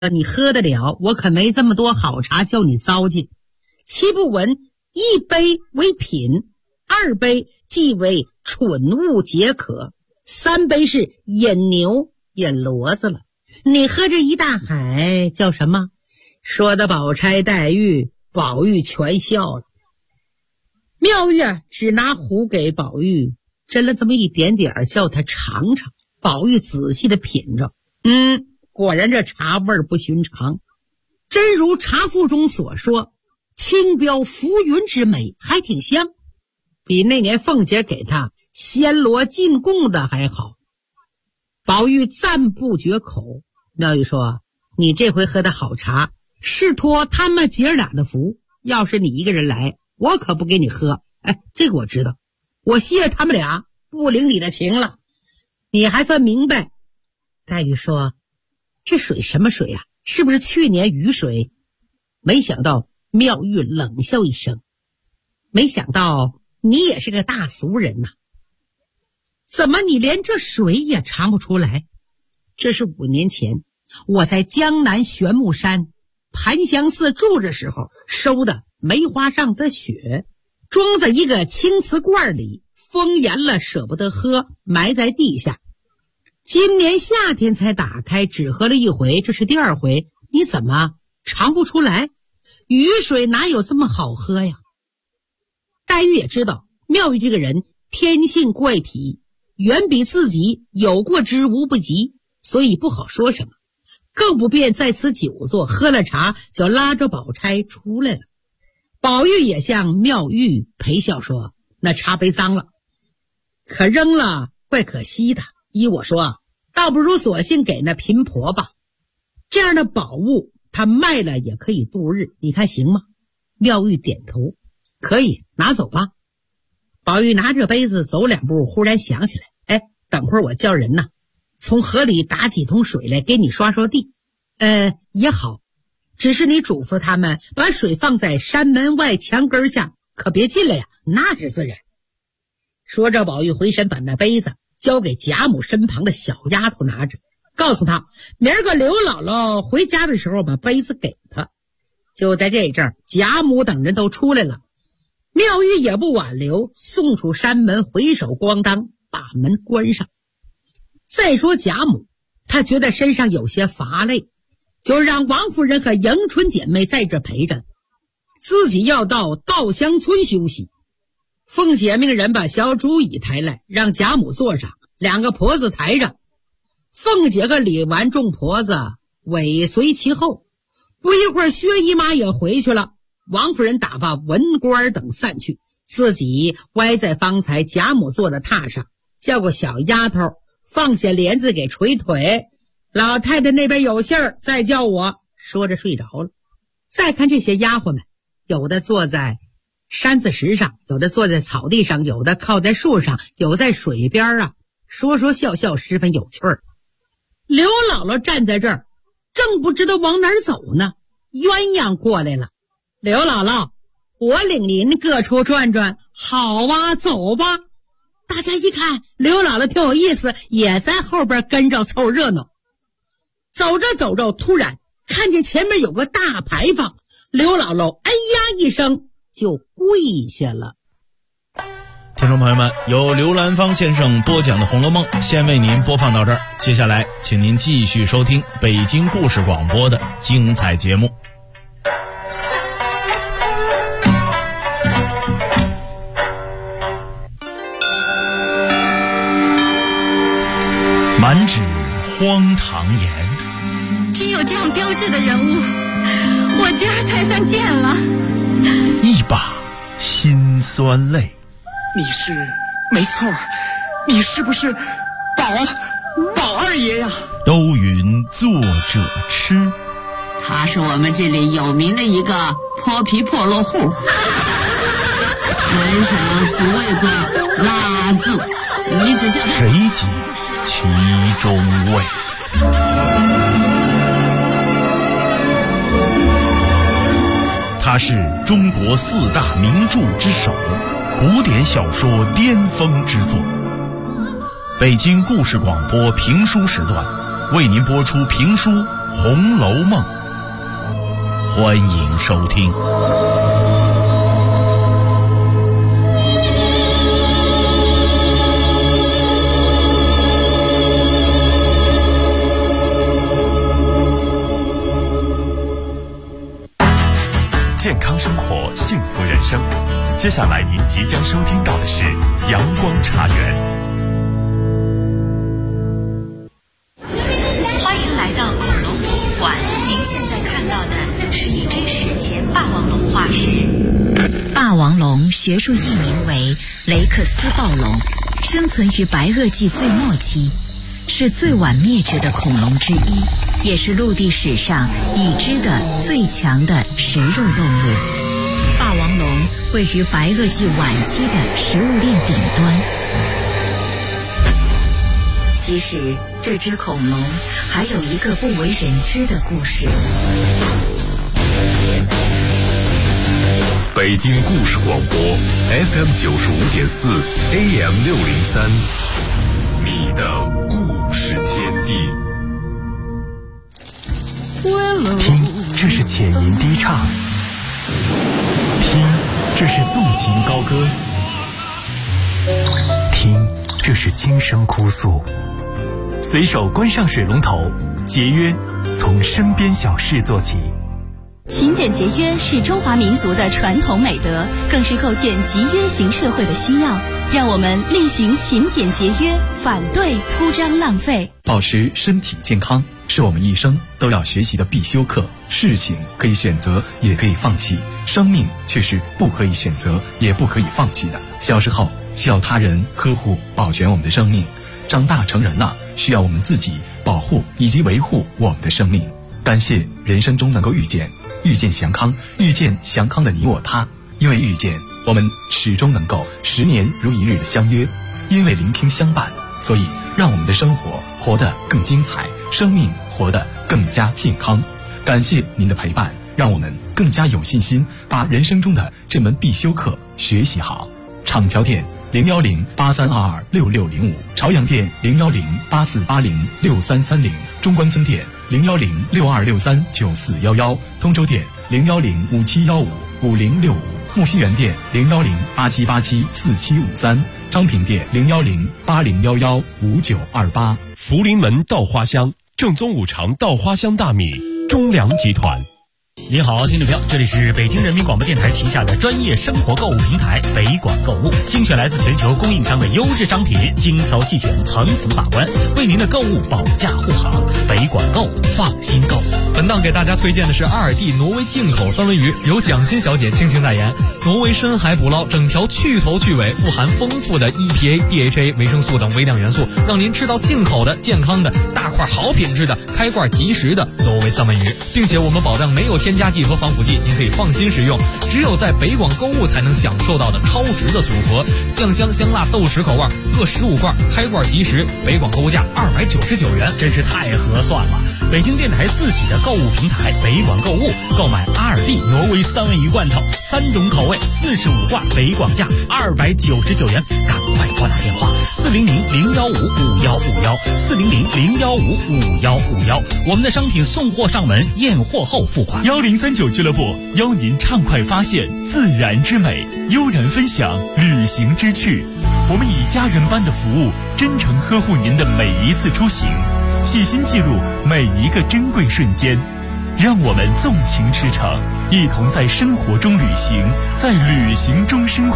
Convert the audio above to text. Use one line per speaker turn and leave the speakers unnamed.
你喝得了，我可没这么多好茶叫你糟践。其不闻一杯为品，2杯即为蠢物解渴，3杯是引牛引骡子了。你喝这一大海叫什么？说的宝钗黛玉，宝玉全笑了。妙玉只拿壶给宝玉斟了这么一点点，叫他尝尝。宝玉仔细的品着，果然这茶味儿不寻常，真如茶腹中所说，轻标浮云之美，还挺香，比那年凤姐给他暹罗进贡的还好。宝玉赞不绝口。妙玉说，你这回喝的好茶是托他们姐俩的福，要是你一个人来，我可不给你喝。这个我知道，我谢他们俩不领你的情了，你还算明白。黛玉说，这水什么水啊？是不是去年雨水？没想到妙玉冷笑一声，没想到你也是个大俗人呐，怎么你连这水也尝不出来？这是5年前我在江南玄木山盘香寺住的时候收的梅花上的雪，装在一个青瓷罐里，封严了舍不得喝，埋在地下。今年夏天才打开，只喝了1回，这是第2回，你怎么尝不出来？雨水哪有这么好喝呀？黛玉也知道妙玉这个人天性怪癖，远比自己有过之无不及，所以不好说什么，更不便在此久坐，喝了茶就拉着宝钗出来了。宝玉也向妙玉陪笑说，那茶杯脏了，可扔了怪可惜的，依我说倒不如索性给那贫婆吧，这样的宝物他卖了也可以度日，你看行吗？妙玉点头，可以，拿走吧。宝玉拿着杯子走2步，忽然想起来，等会儿我叫人从河里打几桶水来给你刷刷地。也好，只是你嘱咐他们把水放在山门外墙根下，可别进来呀，那是自然。说着，宝玉回身把那杯子交给贾母身旁的小丫头拿着，告诉他明儿个刘姥姥回家的时候把杯子给他。就在这阵儿，贾母等人都出来了，妙玉也不挽留，送出山门，回手咣当把门关上。再说贾母，她觉得身上有些乏累，就让王夫人和迎春姐妹在这陪着，自己要到稻香村休息。凤姐命人把小竹椅抬来，让贾母坐上，2个婆子抬着，凤姐和李纨众婆子尾随其后。不一会儿，薛姨妈也回去了，王夫人打发文官等散去，自己歪在方才贾母坐的榻上，叫个小丫头放下帘子给捶腿，老太太那边有信儿，再叫我。说着睡着了。再看这些丫鬟们，有的坐在山子石上，有的坐在草地上，有的靠在树上，有在水边说说笑笑，十分有趣儿。刘姥姥站在这儿，正不知道往哪儿走呢，鸳鸯过来了。刘姥姥，我领您各处转转。好啊，走吧。大家一看刘姥姥挺有意思，也在后边跟着凑热闹。走着走着，突然看见前面有个大牌坊，刘姥姥哎呀一声就跪下了。
听众朋友们，由刘兰芳先生播讲的《红楼梦》先为您播放到这儿，接下来请您继续收听北京故事广播的精彩节目。满纸荒唐言，
只有这样标致的人物，我今儿才算见了。
一把辛酸泪。
你是，没错，你是不是宝二爷呀？
都云作者痴，
他是我们这里有名的一个泼皮破落户，门上俗谓作拉字，你只叫
谁解其中味？他是中国4大名著之首，古典小说巅峰之作。北京故事广播评书时段为您播出评书《 红楼梦》，欢迎收听。
健康生活，幸福人生。接下来您即将收听到的是阳光茶园。
欢迎来到恐龙博物馆，您现在看到的是一只史前霸王龙化石。
霸王龙学术译名为雷克斯暴龙，生存于白垩纪最末期，是最晚灭绝的恐龙之一，也是陆地史上已知的最强的食肉动物。霸王龙位于白垩纪晚期的食物链顶端。其实，这只恐龙还有一个不为人知的故事。
北京故事广播 FM 95.4 AM 603，你的故事天地。
听，这是浅吟低唱；听，这是纵情高歌；听，这是轻声哭诉。随手关上水龙头，节约从身边小事做起。
勤俭节约是中华民族的传统美德，更是构建集约型社会的需要。让我们厉行勤俭节约，反对铺张浪费。
保持身体健康是我们一生都要学习的必修课。事情可以选择，也可以放弃，生命却是不可以选择，也不可以放弃的。小时候需要他人呵护保全我们的生命，长大成人了，需要我们自己保护以及维护我们的生命。感谢人生中能够遇见祥康，遇见祥康的你我他。因为遇见，我们始终能够10年如一日的相约；因为聆听相伴，所以让我们的生活活得更精彩，生命活得更加健康。感谢您的陪伴，让我们更加有信心把人生中的这门必修课学习好。厂桥店01083226605，朝阳店01084806330，中关村店01062639411，通州店01057155065，木樨园店01087874753，昌平店01080115928。
福临门稻花香，正宗五常稻花香大米，中粮集团。
您好，听众朋友，这里是北京人民广播电台旗下的专业生活购物平台北广购物，精选来自全球供应商的优质商品，精挑细选，层层把关，为您的购物保驾护航。北广购，放心购。
本档给大家推荐的是阿尔蒂挪威进口三文鱼，由蒋欣小姐倾情代言。挪威深海捕捞，整条去头去尾，富含丰富的 EPA、DHA、维生素等微量元素，让您吃到进口的、健康的、大块好品质的、开罐即食的挪威三文鱼，并且我们保障没有添加剂和防腐剂，您可以放心食用。只有在北广购物才能享受到的超值的组合，酱香香辣豆豉口味各15罐，开罐即食，北广购物价299元，
真是太合算了。北京电台自己的购物平台北广购物，购买阿尔蒂挪威三文鱼罐头，3种口味，45罐，北广价299元，赶快拨打电话400-015-5151，400-015-5151，我们的商品送货上门，验货后付款。
1039俱乐部邀您畅快发现自然之美，悠然分享旅行之趣。我们以家人般的服务，真诚呵护您的每一次出行，细心记录每一个珍贵瞬间。让我们纵情驰骋，一同在生活中旅行，在旅行中生活。